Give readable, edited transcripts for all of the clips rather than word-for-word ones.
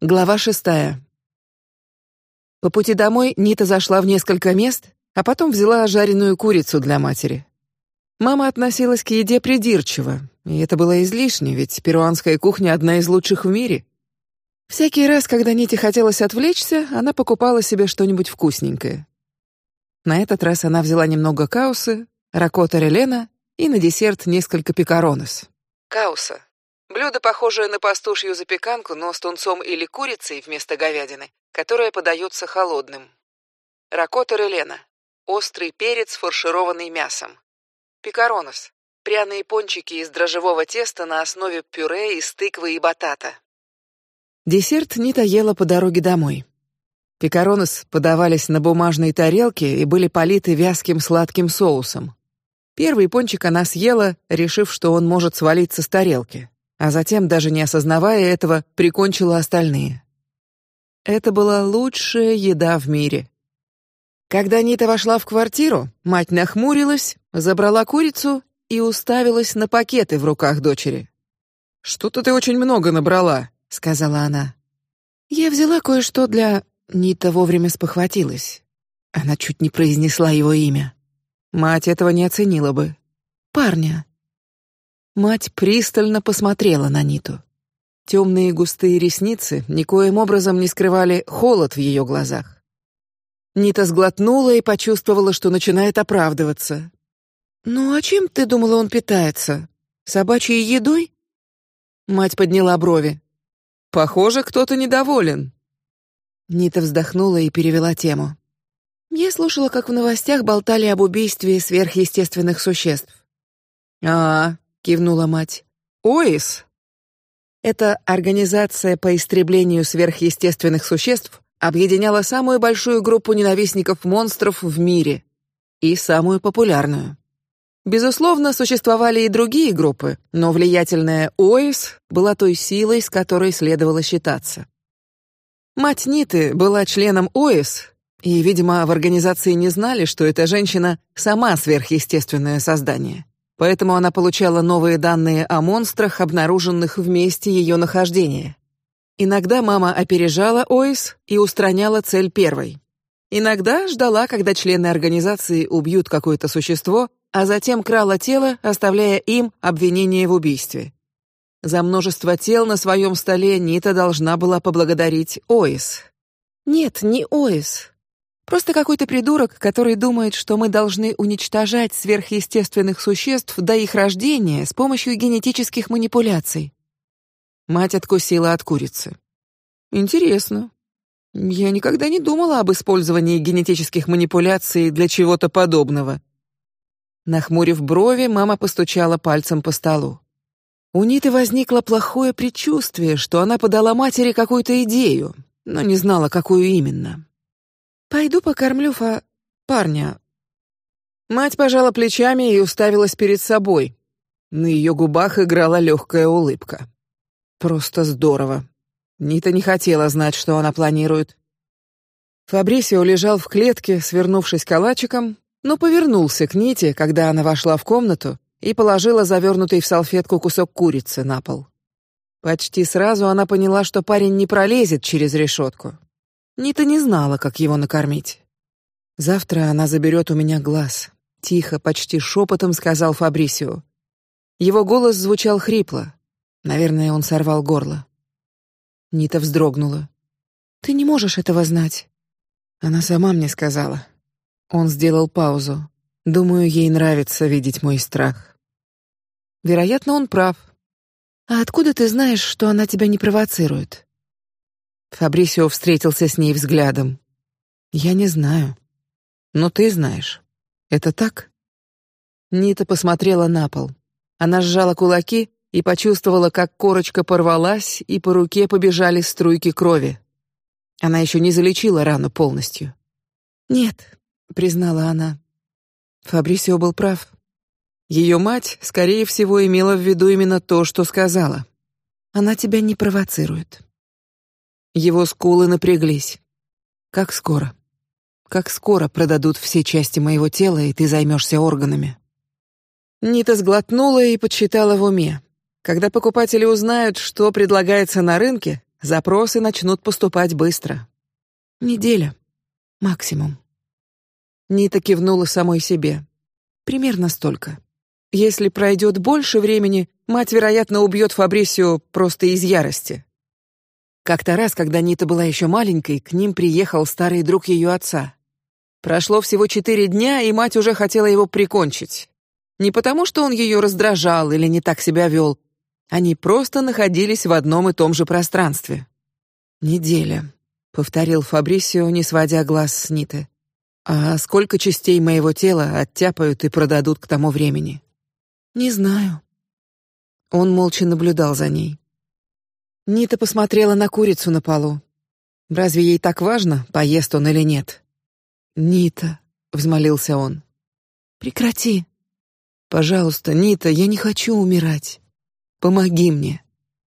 Глава 6. По пути домой Нита зашла в несколько мест, а потом взяла жареную курицу для матери. Мама относилась к еде придирчиво, и это было излишне, ведь перуанская кухня одна из лучших в мире. Всякий раз, когда Ните хотелось отвлечься, она покупала себе что-нибудь вкусненькое. На этот раз она взяла немного каусы, ракотта релена и на десерт несколько пикаронес. Кауса — блюдо, похожее на пастушью запеканку, но с тунцом или курицей вместо говядины, которое подается холодным. Ракотта релена — острый перец, фаршированный мясом. Пикаронес — пряные пончики из дрожжевого теста на основе пюре из тыквы и батата. Десерт Нита ела по дороге домой. Пикаронес подавались на бумажной тарелке и были политы вязким сладким соусом. Первый пончик она съела, решив, что он может свалиться с тарелки, а затем, даже не осознавая этого, прикончила остальные. Это была лучшая еда в мире. Когда Нита вошла в квартиру, мать нахмурилась, забрала курицу и уставилась на пакеты в руках дочери. «Что-то ты очень много набрала», — сказала она. «Я взяла кое-что для...» Нита вовремя спохватилась. Она чуть не произнесла его имя. Мать этого не оценила бы. «Парня». Мать пристально посмотрела на Ниту. Темные густые ресницы никоим образом не скрывали холод в ее глазах. Нита сглотнула и почувствовала, что начинает оправдываться. «Ну, а чем ты думала, он питается? Собачьей едой?» Мать подняла брови. «Похоже, кто-то недоволен». Нита вздохнула и перевела тему. «Я слушала, как в новостях болтали об убийстве сверхъестественных существ». Кивнула мать. «ОИС?» Эта организация по истреблению сверхъестественных существ объединяла самую большую группу ненавистников монстров в мире и самую популярную. Безусловно, существовали и другие группы, но влиятельная ОИС была той силой, с которой следовало считаться. Мать Ниты была членом ОИС, и, видимо, в организации не знали, что эта женщина сама сверхъестественное создание. Поэтому она получала новые данные о монстрах, обнаруженных в месте ее нахождения. Иногда мама опережала ОИС и устраняла цель первой. Иногда ждала, когда члены организации убьют какое-то существо, а затем крала тело, оставляя им обвинение в убийстве. За множество тел на своем столе Нита должна была поблагодарить ОИС. Нет, не ОИС. Просто какой-то придурок, который думает, что мы должны уничтожать сверхъестественных существ до их рождения с помощью генетических манипуляций. Мать откусила от курицы. Интересно. Я никогда не думала об использовании генетических манипуляций для чего-то подобного. Нахмурив брови, мама постучала пальцем по столу. У Ниты возникло плохое предчувствие, что она подала матери какую-то идею, но не знала, какую именно. «Пойду покормлю парня». Мать пожала плечами и уставилась перед собой. На ее губах играла легкая улыбка. Просто здорово. Нита не хотела знать, что она планирует. Фабрисио лежал в клетке, свернувшись калачиком, но повернулся к Ните, когда она вошла в комнату и положила завернутый в салфетку кусок курицы на пол. Почти сразу она поняла, что парень не пролезет через решетку. Нита не знала, как его накормить. «Завтра она заберет у меня глаз», — тихо, почти шепотом сказал Фабрисио. Его голос звучал хрипло. Наверное, он сорвал горло. Нита вздрогнула. «Ты не можешь этого знать». Она сама мне сказала. Он сделал паузу. Думаю, ей нравится видеть мой страх. Вероятно, он прав. «А откуда ты знаешь, что она тебя не провоцирует?» Фабрисио встретился с ней взглядом. «Я не знаю. Но ты знаешь. Это так?» Нита посмотрела на пол. Она сжала кулаки и почувствовала, как корочка порвалась, и по руке побежали струйки крови. Она еще не залечила рану полностью. «Нет», — признала она. Фабрисио был прав. Ее мать, скорее всего, имела в виду именно то, что сказала. «Она тебя не провоцирует». Его скулы напряглись. «Как скоро? Как скоро продадут все части моего тела, и ты займешься органами?» Нита сглотнула и подсчитала в уме. Когда покупатели узнают, что предлагается на рынке, запросы начнут поступать быстро. Неделя. Максимум. Нита кивнула самой себе. Примерно столько. Если пройдет больше времени, мать, вероятно, убьет Фабрисио просто из ярости. Как-то раз, когда Нита была еще маленькой, к ним приехал старый друг ее отца. Прошло всего 4 дня, и мать уже хотела его прикончить. Не потому, что он ее раздражал или не так себя вел. Они просто находились в одном и том же пространстве. «Неделя», — повторил Фабрисио, не сводя глаз с Ниты. «А сколько частей моего тела оттяпают и продадут к тому времени?» «Не знаю». Он молча наблюдал за ней. Нита посмотрела на курицу на полу. Разве ей так важно, поест он или нет? «Нита», — взмолился он. «Прекрати. Пожалуйста, Нита, я не хочу умирать. Помоги мне».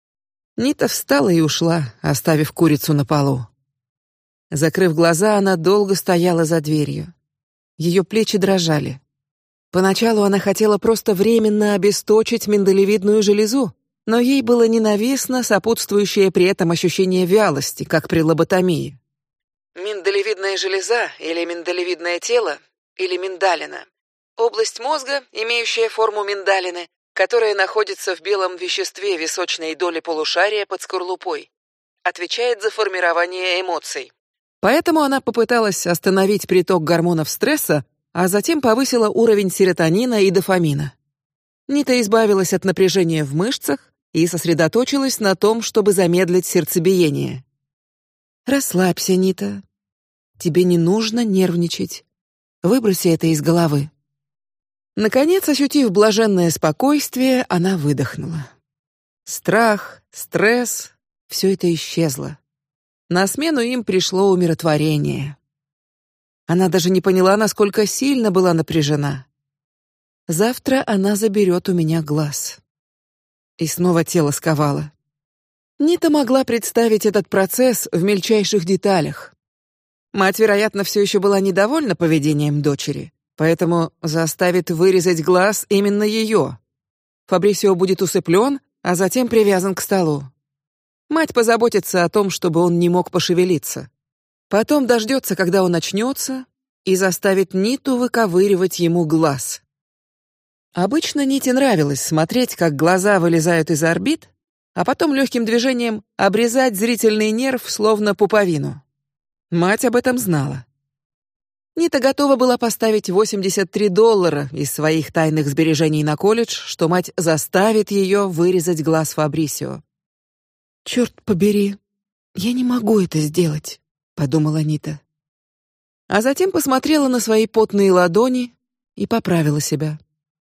Нита встала и ушла, оставив курицу на полу. Закрыв глаза, она долго стояла за дверью. Ее плечи дрожали. Поначалу она хотела просто временно обесточить миндалевидную железу, но ей было ненавистно сопутствующее при этом ощущение вялости, как при лоботомии. Миндалевидная железа или миндалевидное тело или миндалина — область мозга, имеющая форму миндалины, которая находится в белом веществе височной доли полушария под скорлупой, отвечает за формирование эмоций. Поэтому она попыталась остановить приток гормонов стресса, а затем повысила уровень серотонина и дофамина. Нита избавилась от напряжения в мышцах и сосредоточилась на том, чтобы замедлить сердцебиение. «Расслабься, Нита. Тебе не нужно нервничать. Выброси это из головы». Наконец, ощутив блаженное спокойствие, она выдохнула. Страх, стресс — все это исчезло. На смену им пришло умиротворение. Она даже не поняла, насколько сильно была напряжена. «Завтра она заберет у меня глаз». И снова тело сковало. Нита могла представить этот процесс в мельчайших деталях. Мать, вероятно, все еще была недовольна поведением дочери, поэтому заставит вырезать глаз именно ее. Фабрисио будет усыплен, а затем привязан к столу. Мать позаботится о том, чтобы он не мог пошевелиться. Потом дождется, когда он очнется, и заставит Ниту выковыривать ему глаз. Обычно Ните нравилось смотреть, как глаза вылезают из орбит, а потом легким движением обрезать зрительный нерв, словно пуповину. Мать об этом знала. Нита готова была поставить $83 из своих тайных сбережений на колледж, что мать заставит ее вырезать глаз Фабрисио. «Черт побери, я не могу это сделать», — подумала Нита. А затем посмотрела на свои потные ладони и поправила себя.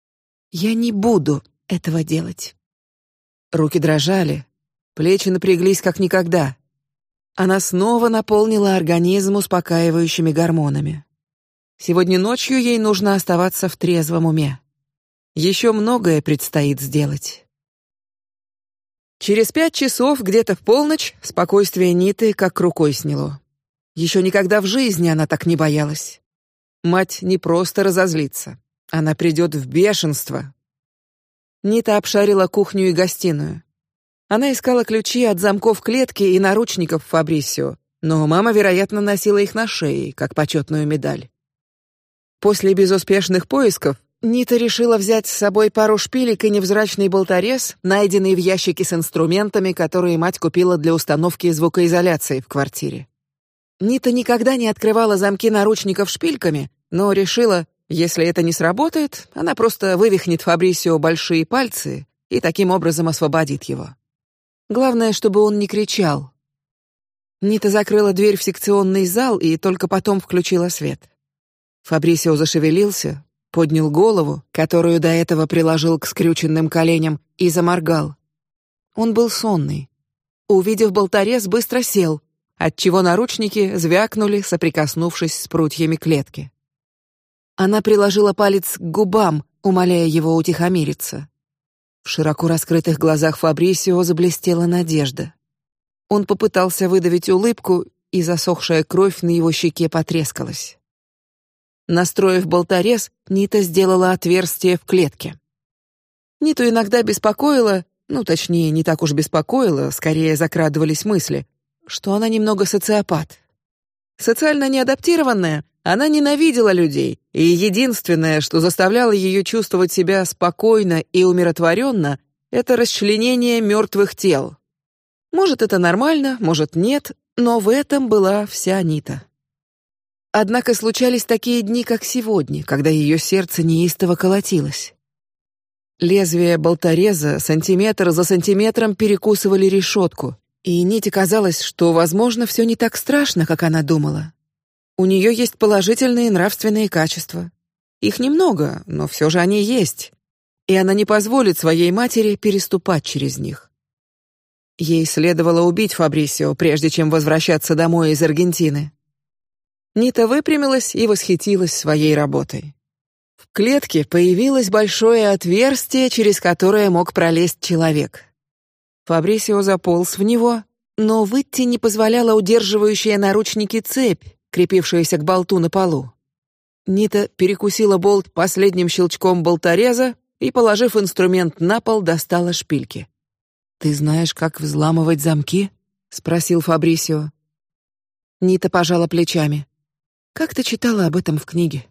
«Я не буду этого делать». Руки дрожали, плечи напряглись как никогда. Она снова наполнила организм успокаивающими гормонами. Сегодня ночью ей нужно оставаться в трезвом уме. Еще многое предстоит сделать. Через 5 часов, где-то в полночь, спокойствие Ниты как рукой сняло. Еще никогда в жизни она так не боялась. Мать не просто разозлится, она придет в бешенство. Нита обшарила кухню и гостиную. Она искала ключи от замков клетки и наручников Фабрисио, но мама, вероятно, носила их на шее, как почетную медаль. После безуспешных поисков Нита решила взять с собой пару шпилек и невзрачный болторез, найденный в ящике с инструментами, которые мать купила для установки звукоизоляции в квартире. Нита никогда не открывала замки наручников шпильками, но решила, если это не сработает, она просто вывихнет Фабрисио большие пальцы и таким образом освободит его. Главное, чтобы он не кричал. Нита закрыла дверь в секционный зал и только потом включила свет. Фабрисио зашевелился, поднял голову, которую до этого приложил к скрюченным коленям, и заморгал. Он был сонный. Увидев болторез, быстро сел, отчего наручники звякнули, соприкоснувшись с прутьями клетки. Она приложила палец к губам, умоляя его утихомириться. В широко раскрытых глазах Фабрисио заблестела надежда. Он попытался выдавить улыбку, и засохшая кровь на его щеке потрескалась. Настроив болторез, Нита сделала отверстие в клетке. Ниту иногда беспокоило, Ну, точнее, не так уж беспокоило, скорее закрадывались мысли, что она немного социопат. Социально неадаптированная, она ненавидела людей, и единственное, что заставляло ее чувствовать себя спокойно и умиротворенно, это расчленение мертвых тел. Может, это нормально, может, нет, но в этом была вся Нита. Однако случались такие дни, как сегодня, когда ее сердце неистово колотилось. Лезвия болтореза сантиметр за сантиметром перекусывали решетку, и Ните казалось, что, возможно, все не так страшно, как она думала. У нее есть положительные нравственные качества. Их немного, но все же они есть, и она не позволит своей матери переступать через них. Ей следовало убить Фабрисио, прежде чем возвращаться домой из Аргентины. Нита выпрямилась и восхитилась своей работой. В клетке появилось большое отверстие, через которое мог пролезть человек. Фабрисио заполз в него, но выйти не позволяла удерживающая наручники цепь, крепившаяся к болту на полу. Нита перекусила болт последним щелчком болтореза и, положив инструмент на пол, достала шпильки. «Ты знаешь, как взламывать замки?» — спросил Фабрисио. Нита пожала плечами. «Как-то читала об этом в книге».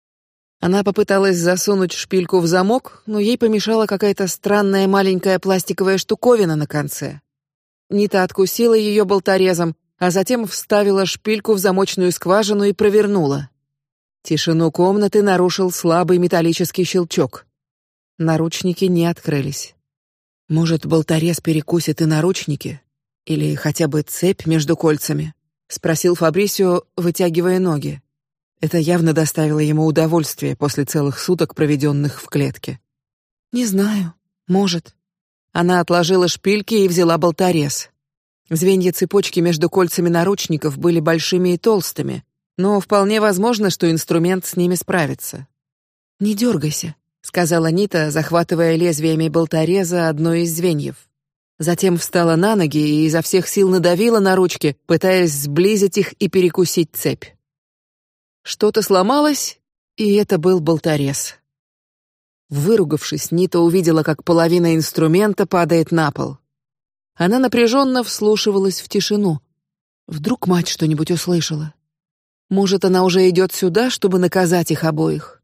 Она попыталась засунуть шпильку в замок, но ей помешала какая-то странная маленькая пластиковая штуковина на конце. Нита откусила ее болторезом, а затем вставила шпильку в замочную скважину и провернула. Тишину комнаты нарушил слабый металлический щелчок. Наручники не открылись. Может, болторез перекусит и наручники, или хотя бы цепь между кольцами? — спросил Фабрисио, вытягивая ноги. Это явно доставило ему удовольствие после целых суток, проведенных в клетке. «Не знаю. Может». Она отложила шпильки и взяла болторез. Звенья цепочки между кольцами наручников были большими и толстыми, но вполне возможно, что инструмент с ними справится. «Не дергайся», — сказала Нита, захватывая лезвиями болтореза одно из звеньев. Затем встала на ноги и изо всех сил надавила на ручки, пытаясь сблизить их и перекусить цепь. Что-то сломалось, и это был болторез. Выругавшись, Нита увидела, как половина инструмента падает на пол. Она напряженно вслушивалась в тишину. Вдруг мать что-нибудь услышала? Может, она уже идет сюда, чтобы наказать их обоих?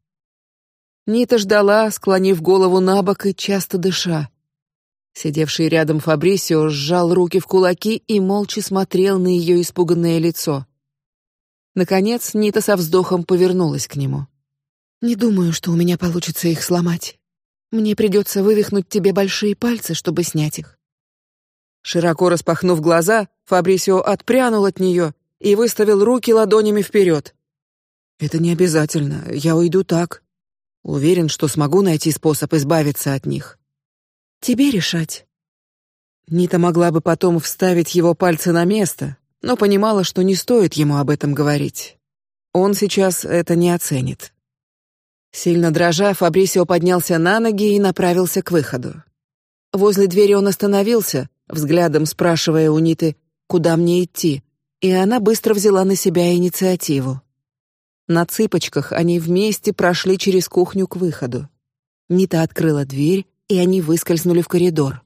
Нита ждала, склонив голову набок и часто дыша. Сидевший рядом Фабрисио сжал руки в кулаки и молча смотрел на ее испуганное лицо. Наконец Нита со вздохом повернулась к нему. «Не думаю, что у меня получится их сломать. Мне придется вывихнуть тебе большие пальцы, чтобы снять их». Широко распахнув глаза, Фабрисио отпрянул от нее и выставил руки ладонями вперед. «Это не обязательно, я уйду так. Уверен, что смогу найти способ избавиться от них». «Тебе решать». Нита могла бы потом вставить его пальцы на место, но понимала, что не стоит ему об этом говорить. Он сейчас это не оценит. Сильно дрожа, Фабрисио поднялся на ноги и направился к выходу. Возле двери он остановился, взглядом спрашивая у Ниты, куда мне идти, и она быстро взяла на себя инициативу. На цыпочках они вместе прошли через кухню к выходу. Нита открыла дверь, и они выскользнули в коридор.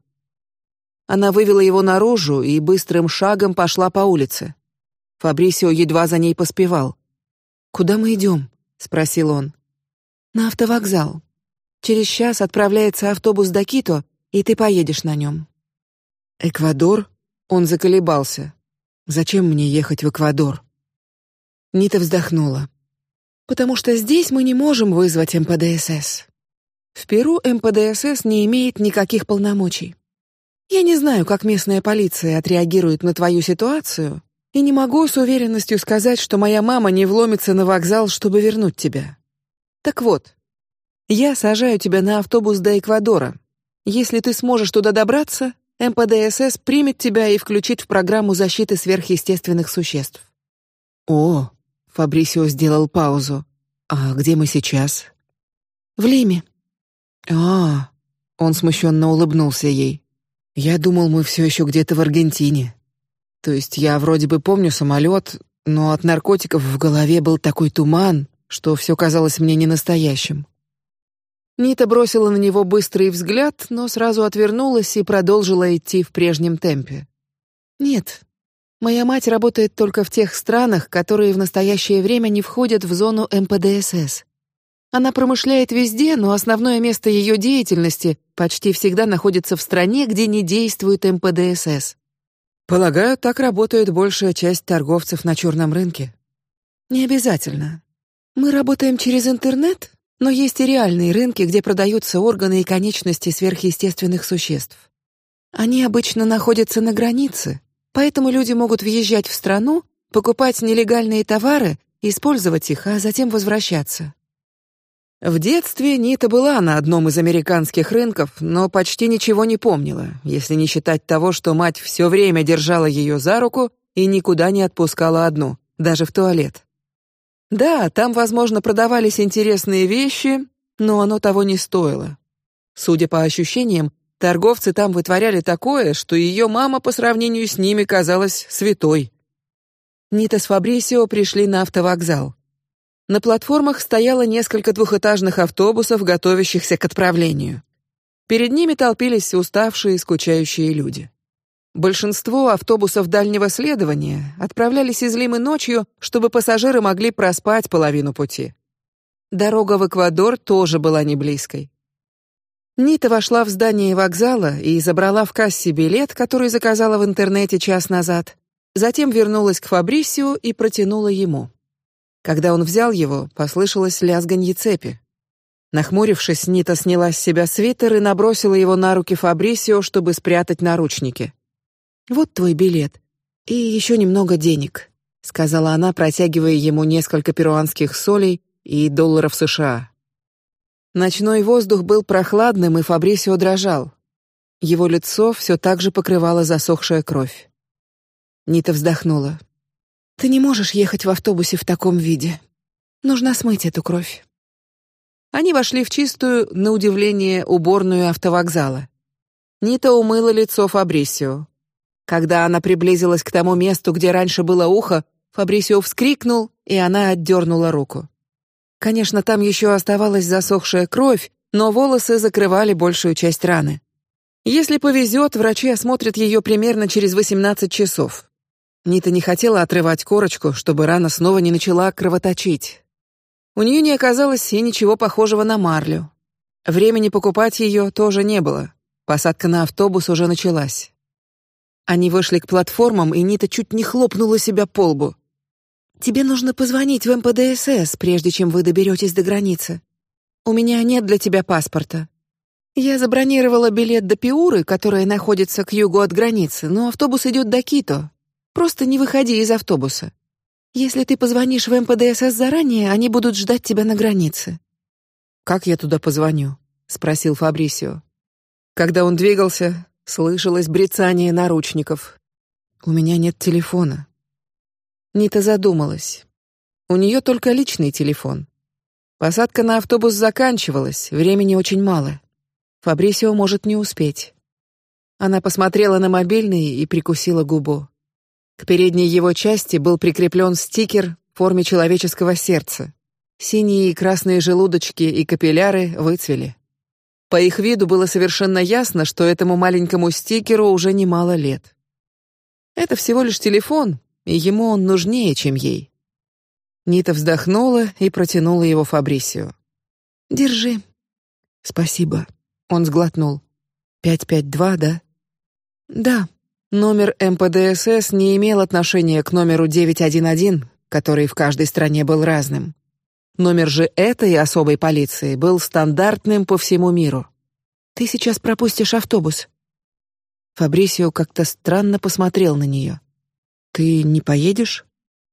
Она вывела его наружу и быстрым шагом пошла по улице. Фабрисио едва за ней поспевал. «Куда мы идем?» — спросил он. «На автовокзал. Через час отправляется автобус до Кито, и ты поедешь на нем». «Эквадор?» — он заколебался. «Зачем мне ехать в Эквадор?» Нита вздохнула. «Потому что здесь мы не можем вызвать МПДСС. В Перу МПДСС не имеет никаких полномочий. Я не знаю, как местная полиция отреагирует на твою ситуацию, и не могу с уверенностью сказать, что моя мама не вломится на вокзал, чтобы вернуть тебя. Так вот, я сажаю тебя на автобус до Эквадора. Если ты сможешь туда добраться, МПДСС примет тебя и включит в программу защиты сверхъестественных существ». «О», — Фабрисио сделал паузу. «А где мы сейчас?» «В Лиме». «А, он смущенно улыбнулся ей. Я думал, мы все еще где-то в Аргентине. То есть я вроде бы помню самолет, но от наркотиков в голове был такой туман, что все казалось мне ненастоящим». Нита бросила на него быстрый взгляд, но сразу отвернулась и продолжила идти в прежнем темпе. «Нет, моя мать работает только в тех странах, которые в настоящее время не входят в зону МПДСС. Она промышляет везде, но основное место ее деятельности почти всегда находится в стране, где не действует МПДСС. Полагаю, так работает большая часть торговцев на черном рынке». «Не обязательно. Мы работаем через интернет, но есть и реальные рынки, где продаются органы и конечности сверхъестественных существ. Они обычно находятся на границе, поэтому люди могут въезжать в страну, покупать нелегальные товары, использовать их, а затем возвращаться». В детстве Нита была на одном из американских рынков, но почти ничего не помнила, если не считать того, что мать все время держала ее за руку и никуда не отпускала одну, даже в туалет. Да, там, возможно, продавались интересные вещи, но оно того не стоило. Судя по ощущениям, торговцы там вытворяли такое, что ее мама по сравнению с ними казалась святой. Нита с Фабрисио пришли на автовокзал. На платформах стояло несколько двухэтажных автобусов, готовящихся к отправлению. Перед ними толпились уставшие, скучающие люди. Большинство автобусов дальнего следования отправлялись из Лимы ночью, чтобы пассажиры могли проспать половину пути. Дорога в Эквадор тоже была не близкой. Нита вошла в здание вокзала и забрала в кассе билет, который заказала в интернете час назад. Затем вернулась к Фабрисио и протянула ему. Когда он взял его, послышалось лязганье цепи. Нахмурившись, Нита сняла с себя свитер и набросила его на руки Фабрисио, чтобы спрятать наручники. «Вот твой билет. И еще немного денег», — сказала она, протягивая ему несколько перуанских солей и $1 США. Ночной воздух был прохладным, и Фабрисио дрожал. Его лицо все так же покрывала засохшая кровь. Нита вздохнула. «Ты не можешь ехать в автобусе в таком виде. Нужно смыть эту кровь». Они вошли в чистую, на удивление, уборную автовокзала. Нита умыла лицо Фабрисио. Когда она приблизилась к тому месту, где раньше было ухо, Фабрисио вскрикнул, и она отдернула руку. Конечно, там еще оставалась засохшая кровь, но волосы закрывали большую часть раны. Если повезет, врачи осмотрят ее примерно через 18 часов. Нита не хотела отрывать корочку, чтобы рана снова не начала кровоточить. У нее не оказалось и ничего похожего на марлю. Времени покупать ее тоже не было. Посадка на автобус уже началась. Они вышли к платформам, и Нита чуть не хлопнула себя по лбу. «Тебе нужно позвонить в МПДСС, прежде чем вы доберетесь до границы. У меня нет для тебя паспорта. Я забронировала билет до Пиуры, которая находится к югу от границы, но автобус идет до Кито. Просто не выходи из автобуса. Если ты позвонишь в МПДСС заранее, они будут ждать тебя на границе». «Как я туда позвоню?» — спросил Фабрисио. Когда он двигался, слышалось брецание наручников. «У меня нет телефона». Нита задумалась. У нее только личный телефон. Посадка на автобус заканчивалась, времени очень мало. Фабрисио может не успеть. Она посмотрела на мобильный и прикусила губу. К передней его части был прикреплен стикер в форме человеческого сердца. Синие и красные желудочки и капилляры выцвели. По их виду было совершенно ясно, что этому маленькому стикеру уже немало лет. Это всего лишь телефон, и ему он нужнее, чем ей. Нита вздохнула и протянула его Фабрисио. «Держи». «Спасибо». Он сглотнул. 552, да? «Да». Номер МПДСС не имел отношения к номеру 911, который в каждой стране был разным. Номер же этой особой полиции был стандартным по всему миру. «Ты сейчас пропустишь автобус». Фабрисио как-то странно посмотрел на нее. «Ты не поедешь?»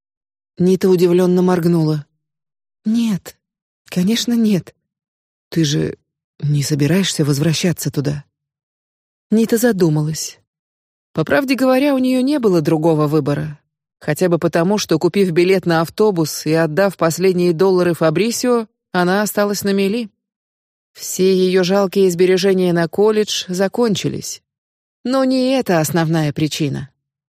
Нита удивленно моргнула. «Нет, конечно, нет. Ты же не собираешься возвращаться туда?» Нита задумалась. По правде говоря, у нее не было другого выбора. Хотя бы потому, что, купив билет на автобус и отдав последние $1 Фабрисио, она осталась на мели. Все ее жалкие сбережения на колледж закончились. Но не это основная причина.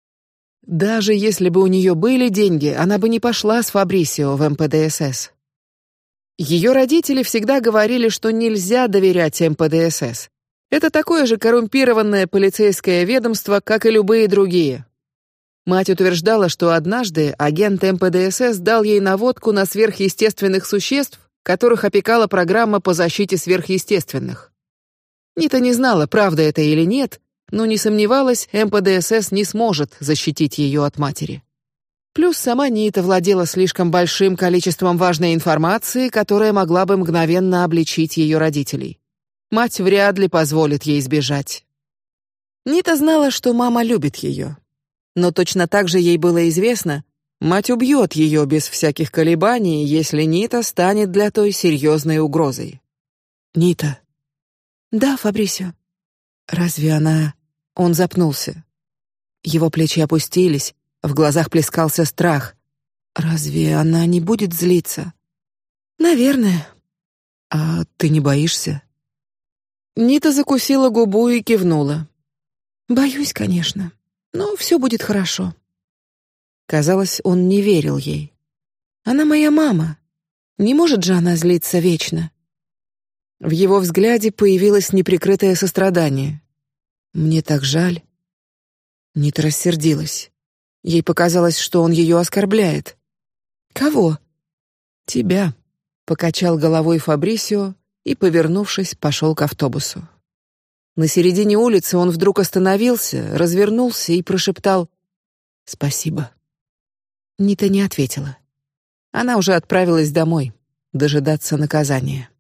Даже если бы у нее были деньги, она бы не пошла с Фабрисио в МПДСС. Ее родители всегда говорили, что нельзя доверять МПДСС. Это такое же коррумпированное полицейское ведомство, как и любые другие. Мать утверждала, что однажды агент МПДСС дал ей наводку на сверхъестественных существ, которых опекала программа по защите сверхъестественных. Нита не знала, правда это или нет, но не сомневалась, МПДСС не сможет защитить ее от матери. Плюс сама Нита владела слишком большим количеством важной информации, которая могла бы мгновенно обличить ее родителей. Мать вряд ли позволит ей сбежать. Нита знала, что мама любит ее, но точно так же ей было известно, мать убьет ее без всяких колебаний, если Нита станет для той серьезной угрозой. Нита. Да, Фабрисио. Разве она? Он запнулся. Его плечи опустились, в глазах плескался страх. Разве она не будет злиться? Наверное. А ты не боишься? Нита закусила губу и кивнула. Боюсь, конечно, но все будет хорошо. Казалось, он не верил ей. Она моя мама. Не может же она злиться вечно. В его взгляде появилось неприкрытое сострадание. Мне так жаль. Нита рассердилась. Ей показалось, что он ее оскорбляет. Кого? Тебя. Покачал головой Фабрисио и, повернувшись, пошел к автобусу. На середине улицы он вдруг остановился, развернулся и прошептал: «Спасибо». Нита не ответила. Она уже отправилась домой, дожидаться наказания.